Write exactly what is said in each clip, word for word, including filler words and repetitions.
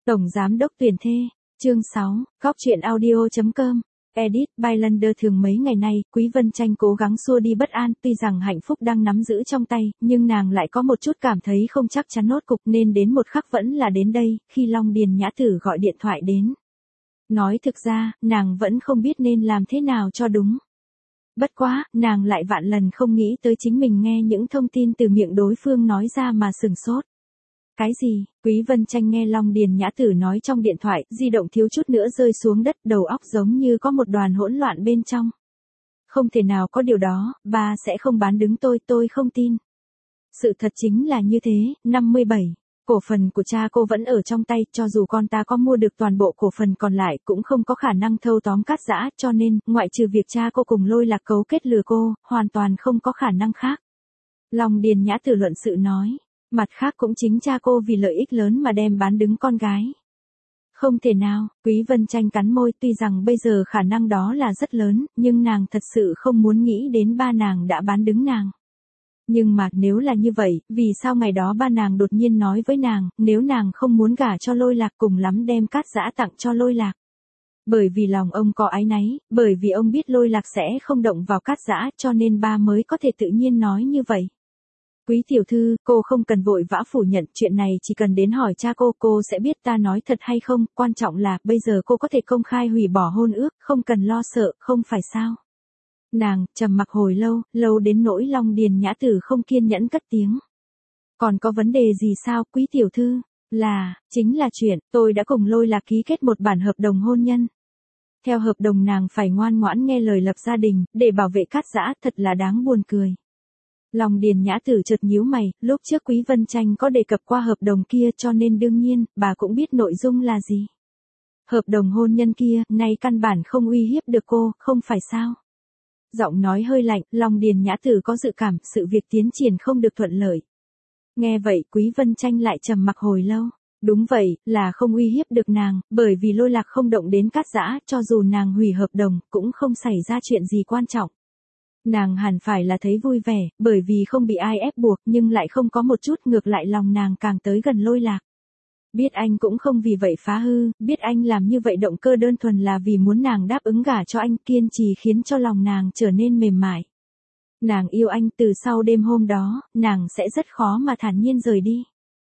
Tổng Giám đốc tuyển thê, chương sáu, góc truyện audio chấm com, edit, by Lander. Thường mấy ngày nay, Quý Vân Tranh cố gắng xua đi bất an, tuy rằng hạnh phúc đang nắm giữ trong tay, nhưng nàng lại có một chút cảm thấy không chắc chắn nốt cục, nên đến một khắc vẫn là đến đây, khi Long Điền Nhã Tử gọi điện thoại đến. Nói thực ra, nàng vẫn không biết nên làm thế nào cho đúng. Bất quá, nàng lại vạn lần không nghĩ tới chính mình nghe những thông tin từ miệng đối phương nói ra mà sửng sốt. Cái gì? Quý Vân Tranh nghe Long Điền Nhã Tử nói trong điện thoại, di động thiếu chút nữa rơi xuống đất, đầu óc giống như có một đoàn hỗn loạn bên trong. Không thể nào có điều đó, ba sẽ không bán đứng tôi, tôi không tin. Sự thật chính là như thế, năm mươi bảy. Cổ phần của cha cô vẫn ở trong tay, cho dù con ta có mua được toàn bộ cổ phần còn lại cũng không có khả năng thâu tóm Cát Dã, cho nên, ngoại trừ việc cha cô cùng Lôi Lạc cấu kết lừa cô, hoàn toàn không có khả năng khác. Long Điền Nhã Tử luận sự nói. Mặt khác cũng chính cha cô vì lợi ích lớn mà đem bán đứng con gái. Không thể nào, Quý Vân Tranh cắn môi, tuy rằng bây giờ khả năng đó là rất lớn, nhưng nàng thật sự không muốn nghĩ đến ba nàng đã bán đứng nàng. Nhưng mà nếu là như vậy, vì sao ngày đó ba nàng đột nhiên nói với nàng, nếu nàng không muốn gả cho Lôi Lạc cùng lắm đem Cát Dã tặng cho Lôi Lạc. Bởi vì lòng ông có áy náy, bởi vì ông biết Lôi Lạc sẽ không động vào Cát Dã, cho nên ba mới có thể tự nhiên nói như vậy. Quý tiểu thư, cô không cần vội vã phủ nhận, chuyện này chỉ cần đến hỏi cha cô, cô sẽ biết ta nói thật hay không, quan trọng là, bây giờ cô có thể công khai hủy bỏ hôn ước, không cần lo sợ, không phải sao. Nàng, trầm mặc hồi lâu, lâu đến nỗi Long Điền Nhã Tử không kiên nhẫn cất tiếng. Còn có vấn đề gì sao, quý tiểu thư? Là, chính là chuyện, tôi đã cùng Lôi Lạc ký kết một bản hợp đồng hôn nhân. Theo hợp đồng nàng phải ngoan ngoãn nghe lời lập gia đình, để bảo vệ Cát Dã, thật là đáng buồn cười. Long Điền Nhã Tử chợt nhíu mày, lúc trước Quý Vân Tranh có đề cập qua hợp đồng kia, cho nên đương nhiên, bà cũng biết nội dung là gì. Hợp đồng hôn nhân kia, nay căn bản không uy hiếp được cô, không phải sao? Giọng nói hơi lạnh, Long Điền Nhã Tử có dự cảm, sự việc tiến triển không được thuận lợi. Nghe vậy, Quý Vân Tranh lại trầm mặc hồi lâu. Đúng vậy, là không uy hiếp được nàng, bởi vì Lôi Lạc không động đến Cát Dã, cho dù nàng hủy hợp đồng, cũng không xảy ra chuyện gì quan trọng. Nàng hẳn phải là thấy vui vẻ, bởi vì không bị ai ép buộc, nhưng lại không có một chút, ngược lại lòng nàng càng tới gần Lôi Lạc. Biết anh cũng không vì vậy phá hư, biết anh làm như vậy động cơ đơn thuần là vì muốn nàng đáp ứng gả cho anh, kiên trì khiến cho lòng nàng trở nên mềm mại. Nàng yêu anh, từ sau đêm hôm đó, nàng sẽ rất khó mà thản nhiên rời đi.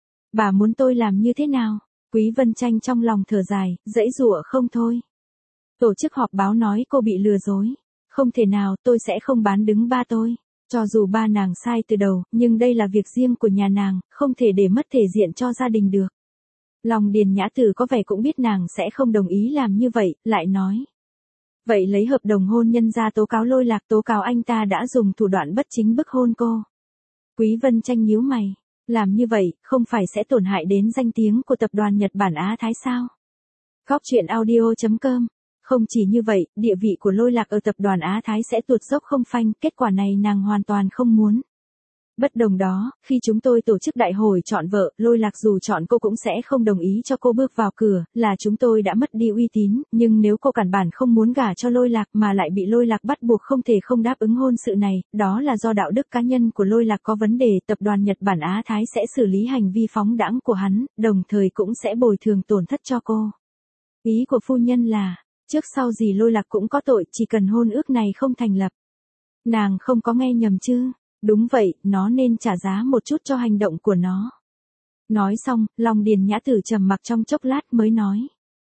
Bà muốn tôi làm như thế nào? Quý Vân Tranh trong lòng thở dài, dãy dụa không thôi. Tổ chức họp báo nói cô bị lừa dối. Không thể nào, tôi sẽ không bán đứng ba tôi. Cho dù ba nàng sai từ đầu, nhưng đây là việc riêng của nhà nàng, không thể để mất thể diện cho gia đình được. Long Điền Nhã Tử có vẻ cũng biết nàng sẽ không đồng ý làm như vậy, lại nói. Vậy lấy hợp đồng hôn nhân ra tố cáo Lôi Lạc, tố cáo anh ta đã dùng thủ đoạn bất chính bức hôn cô. Quý Vân Tranh nhíu mày, làm như vậy, không phải sẽ tổn hại đến danh tiếng của tập đoàn Nhật Bản Á Thái sao? Góc truyện audio chấm com. Không chỉ như vậy, địa vị của Lôi Lạc ở tập đoàn Á Thái sẽ tuột dốc không phanh, kết quả này nàng hoàn toàn không muốn. Bất đồng đó, khi chúng tôi tổ chức đại hội chọn vợ, Lôi Lạc dù chọn cô cũng sẽ không đồng ý cho cô bước vào cửa, là chúng tôi đã mất đi uy tín, nhưng nếu cô cản bản không muốn gả cho Lôi Lạc mà lại bị Lôi Lạc bắt buộc không thể không đáp ứng hôn sự này, đó là do đạo đức cá nhân của Lôi Lạc có vấn đề, tập đoàn Nhật Bản Á Thái sẽ xử lý hành vi phóng đãng của hắn, đồng thời cũng sẽ bồi thường tổn thất cho cô. Ý của phu nhân là, trước sau gì Lôi Lạc cũng có tội, chỉ cần hôn ước này không thành lập. Nàng không có nghe nhầm chứ? Đúng vậy, nó nên trả giá một chút cho hành động của nó. Nói xong, Long Điền Nhã Tử trầm mặc trong chốc lát mới nói.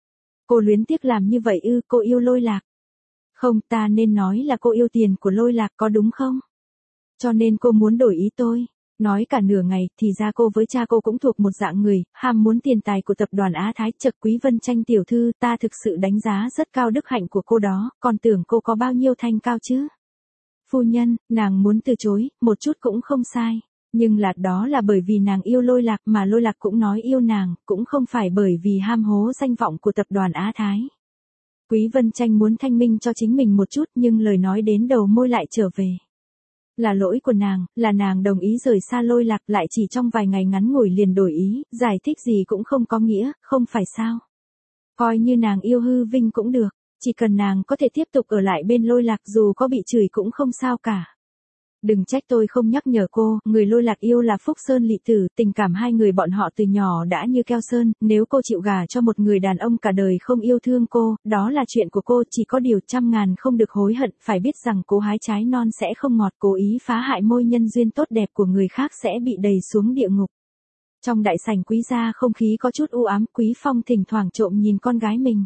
Cô luyến tiếc làm như vậy ư, cô yêu Lôi Lạc. Không, ta nên nói là cô yêu tiền của Lôi Lạc, có đúng không? Cho nên cô muốn đổi ý tôi. Nói cả nửa ngày, thì ra cô với cha cô cũng thuộc một dạng người, ham muốn tiền tài của tập đoàn Á Thái. Chật, Quý Vân Tranh tiểu thư, ta thực sự đánh giá rất cao đức hạnh của cô đó, còn tưởng cô có bao nhiêu thanh cao chứ? Phu nhân, nàng muốn từ chối, một chút cũng không sai. Nhưng là đó là bởi vì nàng yêu Lôi Lạc, mà Lôi Lạc cũng nói yêu nàng, cũng không phải bởi vì ham hố danh vọng của tập đoàn Á Thái. Quý Vân Tranh muốn thanh minh cho chính mình một chút, nhưng lời nói đến đầu môi lại trở về. Là lỗi của nàng, là nàng đồng ý rời xa Lôi Lạc, lại chỉ trong vài ngày ngắn ngủi liền đổi ý, giải thích gì cũng không có nghĩa, không phải sao? Coi như nàng yêu hư vinh cũng được. Chỉ cần nàng có thể tiếp tục ở lại bên Lôi Lạc, dù có bị chửi cũng không sao cả. Đừng trách tôi không nhắc nhở cô, người Lôi Lạc yêu là Phúc Sơn Lị Tử, tình cảm hai người bọn họ từ nhỏ đã như keo sơn, nếu cô chịu gả cho một người đàn ông cả đời không yêu thương cô, đó là chuyện của cô, chỉ có điều trăm ngàn không được hối hận, phải biết rằng cố hái trái non sẽ không ngọt, cố ý phá hại môi nhân duyên tốt đẹp của người khác sẽ bị đày xuống địa ngục. Trong đại sảnh Quý gia không khí có chút u ám, Quý Phong thỉnh thoảng trộm nhìn con gái mình.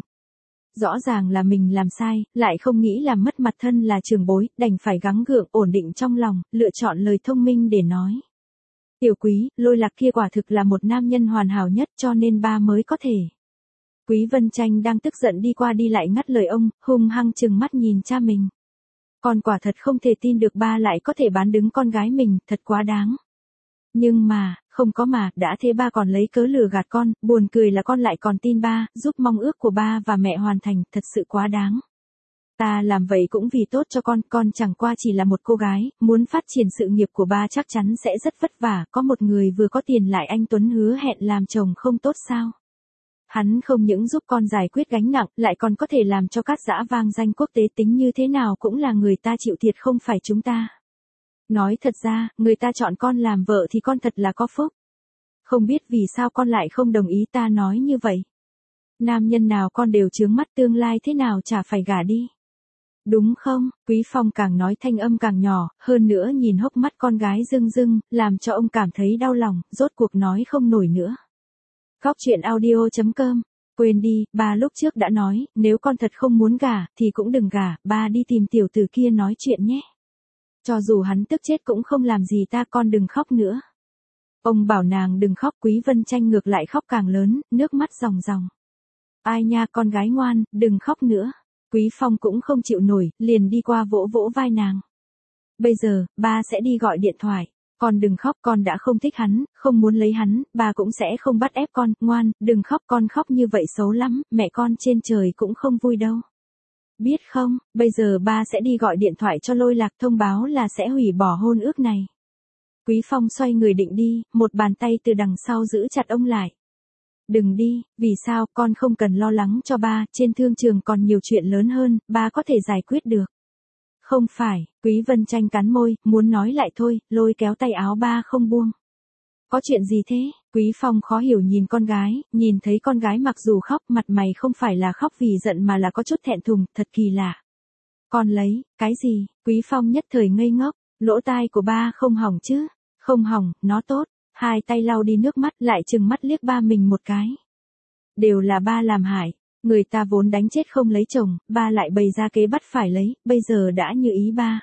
Rõ ràng là mình làm sai, lại không nghĩ làm mất mặt thân là trưởng bối, đành phải gắng gượng, ổn định trong lòng, lựa chọn lời thông minh để nói. Tiểu Quý, Lôi Lạc kia quả thực là một nam nhân hoàn hảo nhất cho nên ba mới có thể. Quý Vân Tranh đang tức giận đi qua đi lại ngắt lời ông, hung hăng chừng mắt nhìn cha mình. Con quả thật không thể tin được ba lại có thể bán đứng con gái mình, thật quá đáng. Nhưng mà, không có mà, đã thế ba còn lấy cớ lừa gạt con, buồn cười là con lại còn tin ba, giúp mong ước của ba và mẹ hoàn thành, thật sự quá đáng. Ta làm vậy cũng vì tốt cho con, con chẳng qua chỉ là một cô gái, muốn phát triển sự nghiệp của ba chắc chắn sẽ rất vất vả, có một người vừa có tiền lại anh Tuấn hứa hẹn làm chồng không tốt sao. Hắn không những giúp con giải quyết gánh nặng, lại còn có thể làm cho Cát Giã vang danh quốc tế, tính như thế nào cũng là người ta chịu thiệt không phải chúng ta. Nói thật ra, người ta chọn con làm vợ thì con thật là có phúc. Không biết vì sao con lại không đồng ý ta nói như vậy. Nam nhân nào con đều chướng mắt, tương lai thế nào chả phải gả đi. Đúng không? Quý Phong càng nói thanh âm càng nhỏ, hơn nữa nhìn hốc mắt con gái rưng rưng, làm cho ông cảm thấy đau lòng, rốt cuộc nói không nổi nữa. Góc truyện audio chấm com. Quên đi, ba lúc trước đã nói, nếu con thật không muốn gả, thì cũng đừng gả, ba đi tìm tiểu tử kia nói chuyện nhé. Cho dù hắn tức chết cũng không làm gì ta, con đừng khóc nữa. Ông bảo nàng đừng khóc, Quý Vân Tranh ngược lại khóc càng lớn, nước mắt ròng ròng. Ai nha con gái ngoan, đừng khóc nữa. Quý Phong cũng không chịu nổi, liền đi qua vỗ vỗ vai nàng. Bây giờ, ba sẽ đi gọi điện thoại. Con đừng khóc, con đã không thích hắn, không muốn lấy hắn, ba cũng sẽ không bắt ép con, ngoan, đừng khóc, con khóc như vậy xấu lắm, mẹ con trên trời cũng không vui đâu. Biết không, bây giờ ba sẽ đi gọi điện thoại cho Lôi Lạc thông báo là sẽ hủy bỏ hôn ước này. Quý Phong xoay người định đi, một bàn tay từ đằng sau giữ chặt ông lại. Đừng đi, vì sao, con không cần lo lắng cho ba, trên thương trường còn nhiều chuyện lớn hơn, ba có thể giải quyết được. Không phải, Quý Vân Tranh cắn môi, muốn nói lại thôi, lôi kéo tay áo ba không buông. Có chuyện gì thế? Quý Phong khó hiểu nhìn con gái, nhìn thấy con gái mặc dù khóc, mặt mày không phải là khóc vì giận mà là có chút thẹn thùng, thật kỳ lạ. Con lấy, cái gì? Quý Phong nhất thời ngây ngốc, lỗ tai của ba không hỏng chứ? Không hỏng, nó tốt. Hai tay lau đi nước mắt, lại trừng mắt liếc ba mình một cái. Đều là ba làm hại. Người ta vốn đánh chết không lấy chồng, ba lại bày ra kế bắt phải lấy, bây giờ đã như ý ba.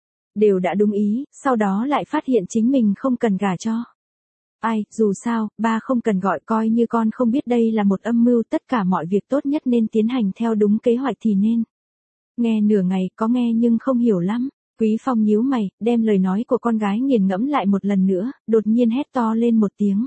Đều đã đúng ý, sau đó lại phát hiện chính mình không cần gả cho. Ai, dù sao, ba không cần gọi, coi như con không biết đây là một âm mưu, tất cả mọi việc tốt nhất nên tiến hành theo đúng kế hoạch thì nên. Nghe nửa ngày, có nghe nhưng không hiểu lắm. Quý Phong nhíu mày, đem lời nói của con gái nghiền ngẫm lại một lần nữa, đột nhiên hét to lên một tiếng.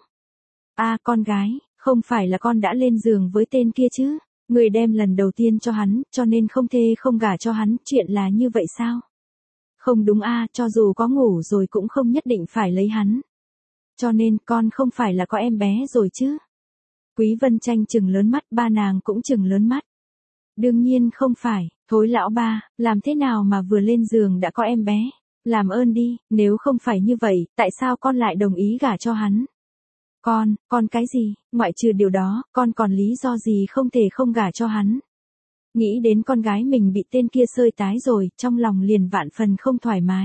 A à, con gái, không phải là con đã lên giường với tên kia chứ? Người đem lần đầu tiên cho hắn, cho nên không thê không gả cho hắn, chuyện là như vậy sao? Không đúng a, à, cho dù có ngủ rồi cũng không nhất định phải lấy hắn. Cho nên con không phải là có em bé rồi chứ? Quý Vân Tranh trừng lớn mắt, ba nàng cũng trừng lớn mắt. Đương nhiên không phải, thối lão ba, làm thế nào mà vừa lên giường đã có em bé? Làm ơn đi, nếu không phải như vậy, tại sao con lại đồng ý gả cho hắn? Con, con cái gì, ngoại trừ điều đó, con còn lý do gì không thể không gả cho hắn? Nghĩ đến con gái mình bị tên kia sơi tái rồi, trong lòng liền vạn phần không thoải mái.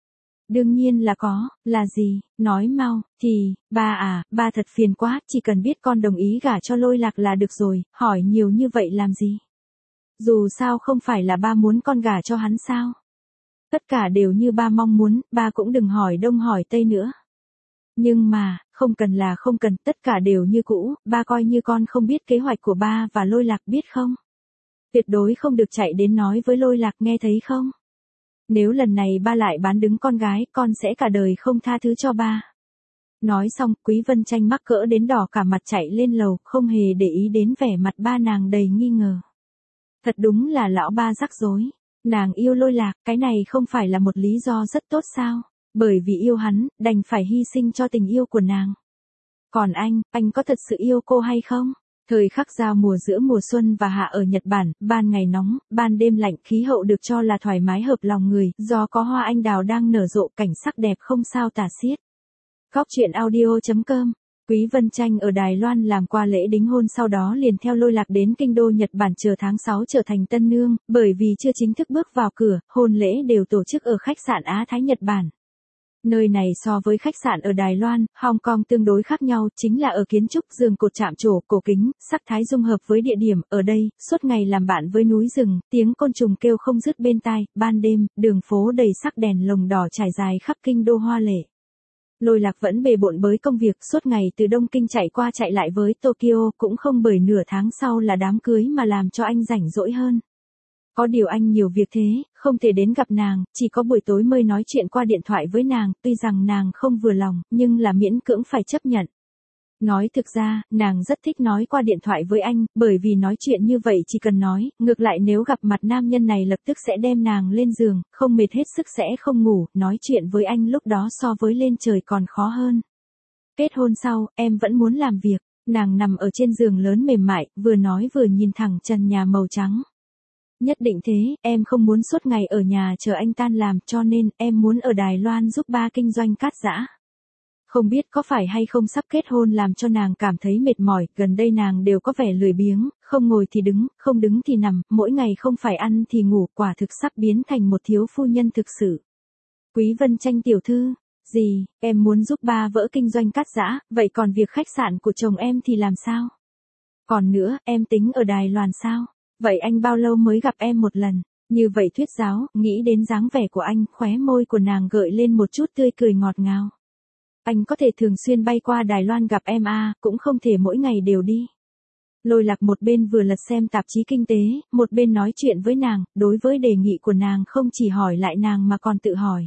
Đương nhiên là có, là gì, nói mau, thì, ba à, ba thật phiền quá, chỉ cần biết con đồng ý gả cho Lôi Lạc là được rồi, hỏi nhiều như vậy làm gì? Dù sao không phải là ba muốn con gả cho hắn sao? Tất cả đều như ba mong muốn, ba cũng đừng hỏi đông hỏi tây nữa. Nhưng mà, không cần là không cần, tất cả đều như cũ, ba coi như con không biết kế hoạch của ba và Lôi Lạc biết không? Tuyệt đối không được chạy đến nói với Lôi Lạc, nghe thấy không? Nếu lần này ba lại bán đứng con gái, con sẽ cả đời không tha thứ cho ba. Nói xong, Quý Vân Tranh mắc cỡ đến đỏ cả mặt chạy lên lầu, không hề để ý đến vẻ mặt ba nàng đầy nghi ngờ. Thật đúng là lão ba rắc rối. Nàng yêu Lôi Lạc, cái này không phải là một lý do rất tốt sao? Bởi vì yêu hắn, đành phải hy sinh cho tình yêu của nàng. Còn anh, anh có thật sự yêu cô hay không? Thời khắc giao mùa giữa mùa xuân và hạ ở Nhật Bản, ban ngày nóng, ban đêm lạnh, khí hậu được cho là thoải mái hợp lòng người, do có hoa anh đào đang nở rộ, cảnh sắc đẹp không sao tả xiết. Góc truyện audio chấm com. Quý Vân Tranh ở Đài Loan làm qua lễ đính hôn, sau đó liền theo Lôi Lạc đến kinh đô Nhật Bản chờ tháng sáu trở thành tân nương, bởi vì chưa chính thức bước vào cửa, hôn lễ đều tổ chức ở khách sạn Á Thái Nhật Bản. Nơi này so với khách sạn ở Đài Loan, Hong Kong tương đối khác nhau, chính là ở kiến trúc, giường cột chạm trổ, cổ kính, sắc thái dung hợp với địa điểm, ở đây, suốt ngày làm bạn với núi rừng, tiếng côn trùng kêu không dứt bên tai, ban đêm, đường phố đầy sắc đèn lồng đỏ trải dài khắp kinh đô hoa lệ. Lôi Lạc vẫn bề bộn với công việc, suốt ngày từ Đông Kinh chạy qua chạy lại với Tokyo, cũng không bởi nửa tháng sau là đám cưới mà làm cho anh rảnh rỗi hơn. Có điều anh nhiều việc thế, không thể đến gặp nàng, chỉ có buổi tối mới nói chuyện qua điện thoại với nàng, tuy rằng nàng không vừa lòng, nhưng là miễn cưỡng phải chấp nhận. Nói thực ra, nàng rất thích nói qua điện thoại với anh, bởi vì nói chuyện như vậy chỉ cần nói, ngược lại nếu gặp mặt nam nhân này lập tức sẽ đem nàng lên giường, không mệt hết sức sẽ không ngủ, nói chuyện với anh lúc đó so với lên trời còn khó hơn. Kết hôn sau, em vẫn muốn làm việc, nàng nằm ở trên giường lớn mềm mại, vừa nói vừa nhìn thẳng trần nhà màu trắng. Nhất định thế, em không muốn suốt ngày ở nhà chờ anh tan làm, cho nên em muốn ở Đài Loan giúp ba kinh doanh cát giã. Không biết có phải hay không sắp kết hôn làm cho nàng cảm thấy mệt mỏi, gần đây nàng đều có vẻ lười biếng, không ngồi thì đứng, không đứng thì nằm, mỗi ngày không phải ăn thì ngủ, quả thực sắp biến thành một thiếu phu nhân thực sự. Quý Vân Tranh tiểu thư, gì, em muốn giúp ba vỡ kinh doanh cát giã, vậy còn việc khách sạn của chồng em thì làm sao? Còn nữa, em tính ở Đài Loan sao? Vậy anh bao lâu mới gặp em một lần? Như vậy thuyết giáo, nghĩ đến dáng vẻ của anh, khóe môi của nàng gợi lên một chút tươi cười ngọt ngào. Anh có thể thường xuyên bay qua Đài Loan gặp em à, cũng không thể mỗi ngày đều đi. Lôi Lạc một bên vừa lật xem tạp chí kinh tế, một bên nói chuyện với nàng, đối với đề nghị của nàng không chỉ hỏi lại nàng mà còn tự hỏi.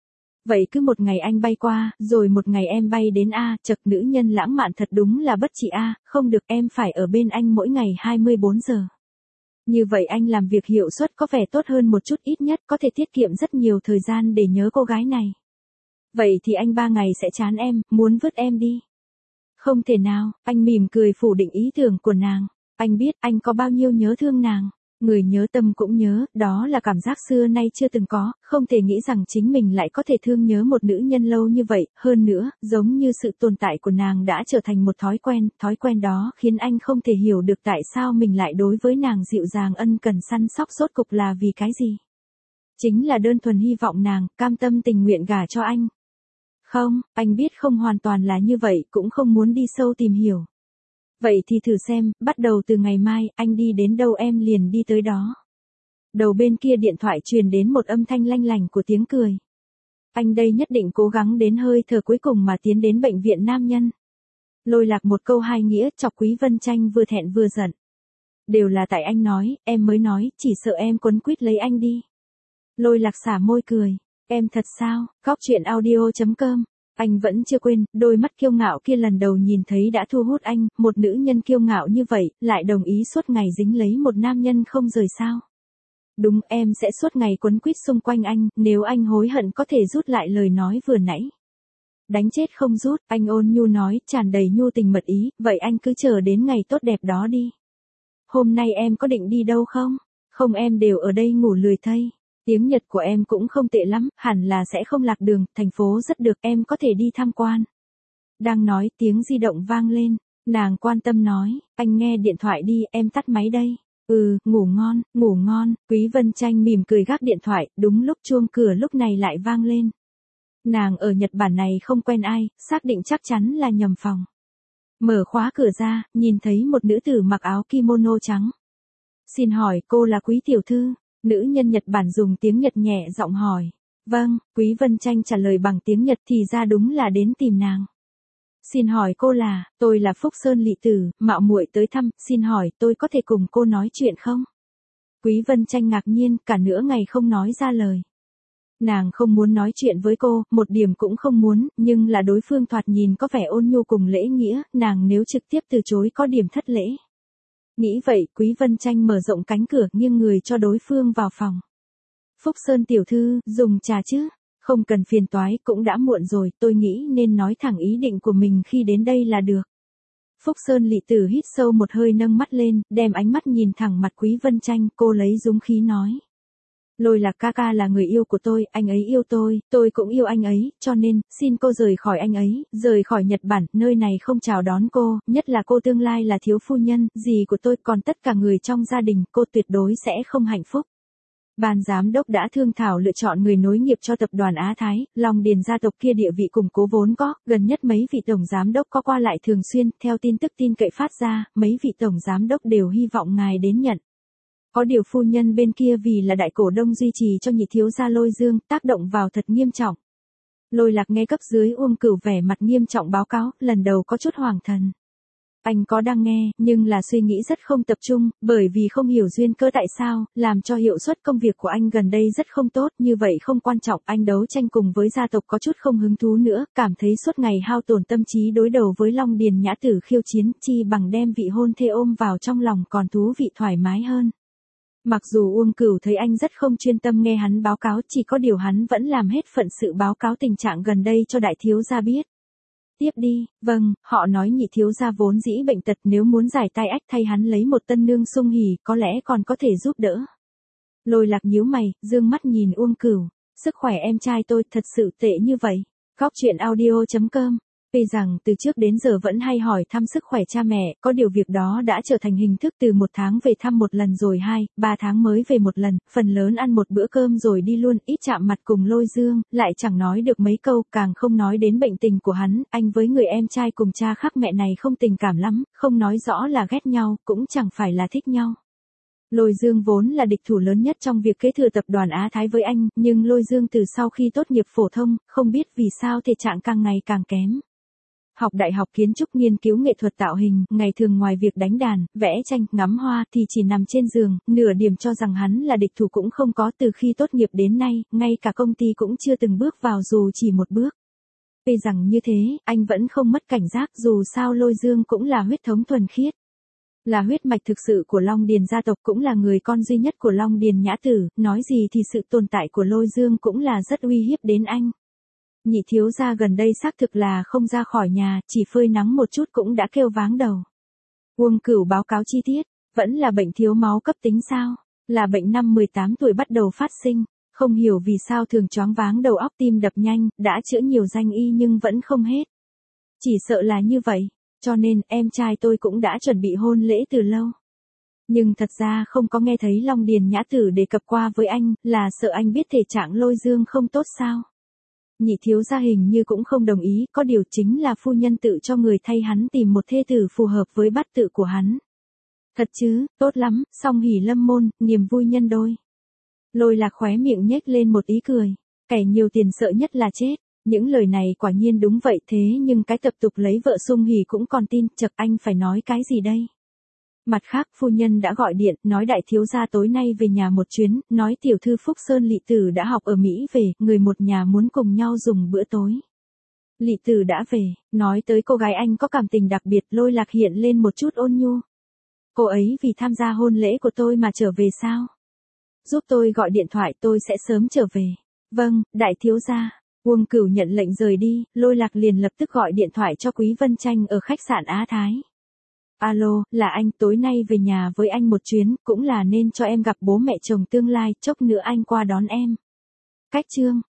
Vậy cứ một ngày anh bay qua, rồi một ngày em bay đến a, chậc nữ nhân lãng mạn thật đúng là bất trị a, không được em phải ở bên anh mỗi ngày hai mươi bốn giờ. Như vậy anh làm việc hiệu suất có vẻ tốt hơn một chút, ít nhất có thể tiết kiệm rất nhiều thời gian để nhớ cô gái này. Vậy thì anh ba ngày sẽ chán em, muốn vứt em đi. Không thể nào, anh mỉm cười phủ định ý tưởng của nàng. Anh biết anh có bao nhiêu nhớ thương nàng. Người nhớ tâm cũng nhớ, đó là cảm giác xưa nay chưa từng có, không thể nghĩ rằng chính mình lại có thể thương nhớ một nữ nhân lâu như vậy, hơn nữa, giống như sự tồn tại của nàng đã trở thành một thói quen, thói quen đó khiến anh không thể hiểu được tại sao mình lại đối với nàng dịu dàng ân cần săn sóc, rốt cục là vì cái gì. Chính là đơn thuần hy vọng nàng, cam tâm tình nguyện gả cho anh. Không, anh biết không hoàn toàn là như vậy, cũng không muốn đi sâu tìm hiểu. Vậy thì thử xem, bắt đầu từ ngày mai, anh đi đến đâu em liền đi tới đó. Đầu bên kia điện thoại truyền đến một âm thanh lanh lành của tiếng cười. Anh đây nhất định cố gắng đến hơi thở cuối cùng mà tiến đến bệnh viện nam nhân. Lôi Lạc một câu hai nghĩa, chọc Quý Vân Tranh vừa thẹn vừa giận. Đều là tại anh nói, em mới nói, chỉ sợ em quấn quýt lấy anh đi. Lôi Lạc xả môi cười. Em thật sao? Góc truyện audio chấm com. Anh vẫn chưa quên, đôi mắt kiêu ngạo kia lần đầu nhìn thấy đã thu hút anh, một nữ nhân kiêu ngạo như vậy, lại đồng ý suốt ngày dính lấy một nam nhân không rời sao. Đúng, em sẽ suốt ngày quấn quýt xung quanh anh, nếu anh hối hận có thể rút lại lời nói vừa nãy. Đánh chết không rút, anh ôn nhu nói, tràn đầy nhu tình mật ý, vậy anh cứ chờ đến ngày tốt đẹp đó đi. Hôm nay em có định đi đâu không? Không, em đều ở đây ngủ lười thây. Tiếng Nhật của em cũng không tệ lắm, hẳn là sẽ không lạc đường, thành phố rất được, em có thể đi tham quan. Đang nói, tiếng di động vang lên, nàng quan tâm nói, anh nghe điện thoại đi, em tắt máy đây. Ừ, ngủ ngon, ngủ ngon, Quý Vân Tranh mỉm cười gác điện thoại, đúng lúc chuông cửa lúc này lại vang lên. Nàng ở Nhật Bản này không quen ai, xác định chắc chắn là nhầm phòng. Mở khóa cửa ra, nhìn thấy một nữ tử mặc áo kimono trắng. Xin hỏi cô là Quý tiểu thư? Nữ nhân Nhật Bản dùng tiếng Nhật nhẹ giọng hỏi. Vâng, Quý Vân Tranh trả lời bằng tiếng Nhật, thì ra đúng là đến tìm nàng. Xin hỏi cô là, tôi là Phúc Sơn Lị Tử, mạo muội tới thăm, xin hỏi tôi có thể cùng cô nói chuyện không? Quý Vân Tranh ngạc nhiên, cả nửa ngày không nói ra lời. Nàng không muốn nói chuyện với cô, một điểm cũng không muốn, nhưng là đối phương thoạt nhìn có vẻ ôn nhu cùng lễ nghĩa, nàng nếu trực tiếp từ chối có điểm thất lễ. Nghĩ vậy, Quý Vân Tranh mở rộng cánh cửa nghiêng người cho đối phương vào phòng. Phúc Sơn tiểu thư, dùng trà chứ? Không cần phiền toái, cũng đã muộn rồi, tôi nghĩ nên nói thẳng ý định của mình khi đến đây là được. Phúc Sơn Lị Tử hít sâu một hơi nâng mắt lên, đem ánh mắt nhìn thẳng mặt Quý Vân Tranh, cô lấy dũng khí nói. Lôi Lạc ca ca là người yêu của tôi, anh ấy yêu tôi, tôi cũng yêu anh ấy, cho nên, xin cô rời khỏi anh ấy, rời khỏi Nhật Bản, nơi này không chào đón cô, nhất là cô tương lai là thiếu phu nhân, dì của tôi, còn tất cả người trong gia đình, cô tuyệt đối sẽ không hạnh phúc. Ban giám đốc đã thương thảo lựa chọn người nối nghiệp cho tập đoàn Á Thái, Long Điền gia tộc kia địa vị củng cố vốn có, gần nhất mấy vị tổng giám đốc có qua lại thường xuyên, theo tin tức tin cậy phát ra, mấy vị tổng giám đốc đều hy vọng ngài đến nhận. Có điều phu nhân bên kia vì là đại cổ đông duy trì cho nhị thiếu gia Lôi Dương, tác động vào thật nghiêm trọng. Lôi Lạc nghe cấp dưới Uông Cửu vẻ mặt nghiêm trọng báo cáo, lần đầu có chút hoảng thần. Anh có đang nghe, nhưng là suy nghĩ rất không tập trung, bởi vì không hiểu duyên cơ tại sao, làm cho hiệu suất công việc của anh gần đây rất không tốt, như vậy không quan trọng, anh đấu tranh cùng với gia tộc có chút không hứng thú nữa, cảm thấy suốt ngày hao tổn tâm trí đối đầu với Long Điền Nhã Tử khiêu chiến, chi bằng đem vị hôn thê ôm vào trong lòng còn thú vị thoải mái hơn. Mặc dù Uông Cửu thấy anh rất không chuyên tâm nghe hắn báo cáo, chỉ có điều hắn vẫn làm hết phận sự báo cáo tình trạng gần đây cho đại thiếu gia biết. Tiếp đi, vâng, họ nói nhị thiếu gia vốn dĩ bệnh tật, nếu muốn giải tai ách thay hắn lấy một tân nương sung hỉ, có lẽ còn có thể giúp đỡ. Lôi Lạc nhíu mày, dương mắt nhìn Uông Cửu, sức khỏe em trai tôi thật sự tệ như vậy. Góc truyện audio chấm com. Vì rằng từ trước đến giờ vẫn hay hỏi thăm sức khỏe cha mẹ, có điều việc đó đã trở thành hình thức, từ một tháng về thăm một lần rồi hai, ba tháng mới về một lần, phần lớn ăn một bữa cơm rồi đi luôn, ít chạm mặt cùng Lôi Dương, lại chẳng nói được mấy câu, càng không nói đến bệnh tình của hắn, anh với người em trai cùng cha khác mẹ này không tình cảm lắm, không nói rõ là ghét nhau, cũng chẳng phải là thích nhau. Lôi Dương vốn là địch thủ lớn nhất trong việc kế thừa tập đoàn Á Thái với anh, nhưng Lôi Dương từ sau khi tốt nghiệp phổ thông, không biết vì sao thể trạng càng ngày càng kém. Học đại học kiến trúc nghiên cứu nghệ thuật tạo hình, ngày thường ngoài việc đánh đàn, vẽ tranh, ngắm hoa thì chỉ nằm trên giường, nửa điểm cho rằng hắn là địch thủ cũng không có, từ khi tốt nghiệp đến nay, ngay cả công ty cũng chưa từng bước vào dù chỉ một bước. Vì rằng như thế, anh vẫn không mất cảnh giác, dù sao Lôi Dương cũng là huyết thống thuần khiết. Là huyết mạch thực sự của Long Điền gia tộc, cũng là người con duy nhất của Long Điền Nhã Tử, nói gì thì sự tồn tại của Lôi Dương cũng là rất uy hiếp đến anh. Nhị thiếu gia gần đây xác thực là không ra khỏi nhà, chỉ phơi nắng một chút cũng đã kêu váng đầu. Uông Cửu báo cáo chi tiết, vẫn là bệnh thiếu máu cấp tính sao, là bệnh năm mười tám tuổi bắt đầu phát sinh, không hiểu vì sao thường choáng váng đầu óc tim đập nhanh, đã chữa nhiều danh y nhưng vẫn không hết. Chỉ sợ là như vậy, cho nên em trai tôi cũng đã chuẩn bị hôn lễ từ lâu. Nhưng thật ra không có nghe thấy Long Điền Nhã Tử đề cập qua với anh, là sợ anh biết thể trạng Lôi Dương không tốt sao. Nhị thiếu gia hình như cũng không đồng ý, có điều chính là phu nhân tự cho người thay hắn tìm một thê tử phù hợp với bát tự của hắn. Thật chứ, tốt lắm, song hỷ lâm môn, niềm vui nhân đôi. Lôi Lạc khóe miệng nhếch lên một ý cười, kẻ nhiều tiền sợ nhất là chết. Những lời này quả nhiên đúng vậy, thế nhưng cái tập tục lấy vợ sung hỉ cũng còn tin, chật anh phải nói cái gì đây? Mặt khác, phu nhân đã gọi điện, nói đại thiếu gia tối nay về nhà một chuyến, nói tiểu thư Phúc Sơn Lị Tử đã học ở Mỹ về, người một nhà muốn cùng nhau dùng bữa tối. Lị Tử đã về, nói tới cô gái anh có cảm tình đặc biệt, Lôi Lạc hiện lên một chút ôn nhu. Cô ấy vì tham gia hôn lễ của tôi mà trở về sao? Giúp tôi gọi điện thoại, tôi sẽ sớm trở về. Vâng, đại thiếu gia. Uông Cửu nhận lệnh rời đi, Lôi Lạc liền lập tức gọi điện thoại cho Quý Vân Tranh ở khách sạn Á Thái. Alo, là anh, tối nay về nhà với anh một chuyến, cũng là nên cho em gặp bố mẹ chồng tương lai, chốc nữa anh qua đón em. Cách chương.